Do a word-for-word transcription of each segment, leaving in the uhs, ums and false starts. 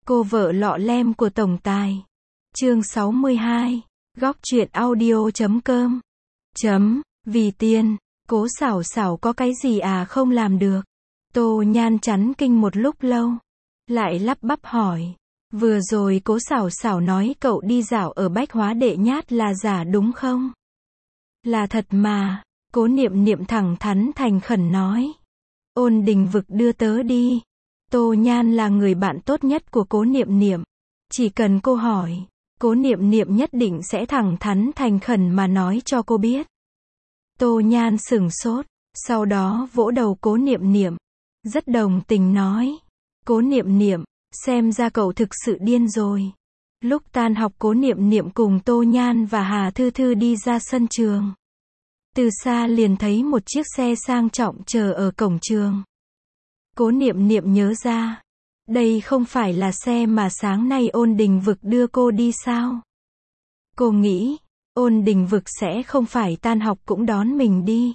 Cô vợ lọ lem của tổng tài. Chương sáu mươi hai. Góc truyện audio chấm com. Chấm, vì tiền, Cố Xảo Xảo có cái gì à không làm được. Tô Nhan chắn kinh một lúc lâu. Lại lắp bắp hỏi. Vừa rồi Cố Xảo Xảo nói cậu đi dạo ở Bách Hóa Đệ Nhát là giả đúng không? Là thật mà. Cố Niệm Niệm thẳng thắn thành khẩn nói. Ôn Đình Vực đưa tớ đi. Tô Nhan là người bạn tốt nhất của Cố Niệm Niệm. Chỉ cần cô hỏi, Cố Niệm Niệm nhất định sẽ thẳng thắn thành khẩn mà nói cho cô biết. Tô Nhan sửng sốt, sau đó vỗ đầu Cố Niệm Niệm. Rất đồng tình nói. Cố Niệm Niệm, xem ra cậu thực sự điên rồi. Lúc tan học Cố Niệm Niệm cùng Tô Nhan và Hà Thư Thư đi ra sân trường. Từ xa liền thấy một chiếc xe sang trọng chờ ở cổng trường. Cố Niệm Niệm nhớ ra. Đây không phải là xe mà sáng nay Ôn Đình Vực đưa cô đi sao? Cô nghĩ, Ôn Đình Vực sẽ không phải tan học cũng đón mình đi.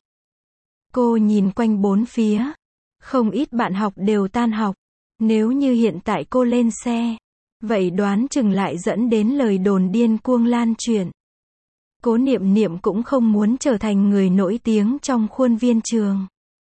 Cô nhìn quanh bốn phía. Không ít bạn học đều tan học. Nếu như hiện tại cô lên xe, vậy đoán chừng lại dẫn đến lời đồn điên cuồng lan truyền. Cố Niệm Niệm cũng không muốn trở thành người nổi tiếng trong khuôn viên trường.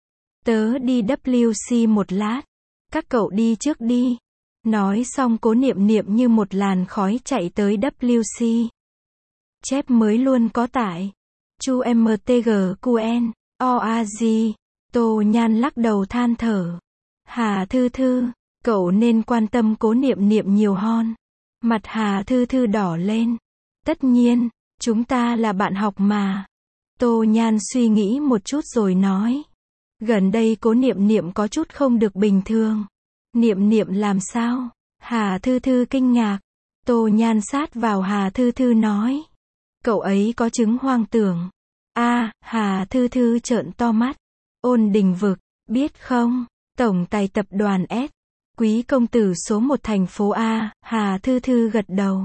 Tớ đi W C một lát. Các cậu đi trước đi. Nói xong Cố Niệm Niệm như một làn khói chạy tới W C. Chép mới luôn có tải. Chu M T G Q N O A G. Tô Nhan lắc đầu than thở. Hà Thư Thư, cậu nên quan tâm Cố Niệm Niệm nhiều hơn. Mặt Hà Thư Thư đỏ lên. Tất nhiên, chúng ta là bạn học mà. Tô Nhan suy nghĩ một chút rồi nói. Gần đây Cố Niệm Niệm có chút không được bình thường. Niệm Niệm làm sao? Hà Thư Thư kinh ngạc. Tô Nhan sát vào Hà Thư Thư nói. Cậu ấy có chứng hoang tưởng. A, Hà Thư Thư trợn to mắt. Ôn Đình Vực, biết không? Tổng tài tập đoàn S. Quý công tử số một thành phố A. Hà Thư Thư gật đầu.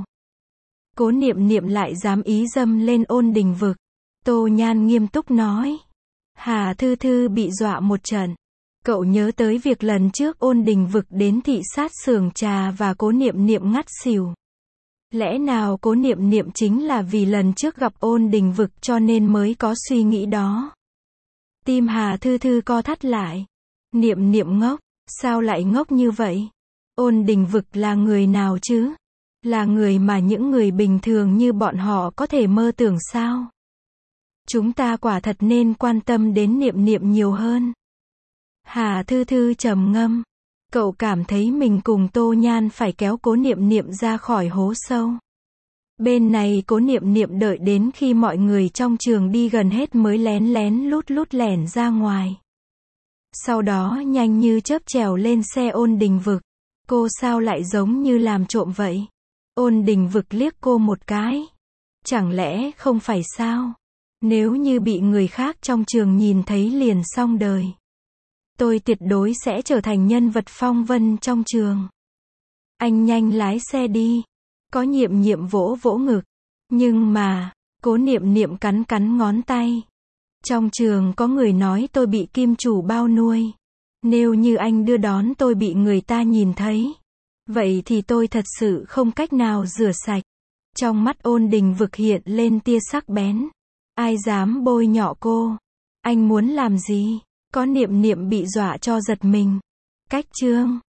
Cố Niệm Niệm lại dám ý dâm lên Ôn Đình Vực. Tô Nhan nghiêm túc nói. Hà Thư Thư bị dọa một trận. Cậu nhớ tới việc lần trước Ôn Đình Vực đến thị sát xưởng trà và Cố Niệm Niệm ngất xỉu. Lẽ nào Cố Niệm Niệm chính là vì lần trước gặp Ôn Đình Vực cho nên mới có suy nghĩ đó? Tim Hà Thư Thư co thắt lại. Niệm Niệm ngốc, sao lại ngốc như vậy? Ôn Đình Vực là người nào chứ? Là người mà những người bình thường như bọn họ có thể mơ tưởng sao? Chúng ta quả thật nên quan tâm đến Niệm Niệm nhiều hơn. Hà Thư Thư trầm ngâm. Cậu cảm thấy mình cùng Tô Nhan phải kéo Cố Niệm Niệm ra khỏi hố sâu. Bên này Cố Niệm Niệm đợi đến khi mọi người trong trường đi gần hết mới lén lén lút lút lẻn ra ngoài. Sau đó nhanh như chớp trèo lên xe Ôn Đình Vực. Cô sao lại giống như làm trộm vậy? Ôn Đình Vực liếc cô một cái. Chẳng lẽ không phải sao? Nếu như bị người khác trong trường nhìn thấy liền xong đời. Tôi tuyệt đối sẽ trở thành nhân vật phong vân trong trường. Anh nhanh lái xe đi. Có Niệm Niệm vỗ vỗ ngực. Nhưng mà, Cố Niệm Niệm cắn cắn ngón tay. Trong trường có người nói tôi bị kim chủ bao nuôi. Nếu như anh đưa đón tôi bị người ta nhìn thấy. Vậy thì tôi thật sự không cách nào rửa sạch. Trong mắt Ôn Đình Vực hiện lên tia sắc bén. Ai dám bôi nhọ cô? Anh muốn làm gì? Có Niệm Niệm bị dọa cho giật mình. Cách chương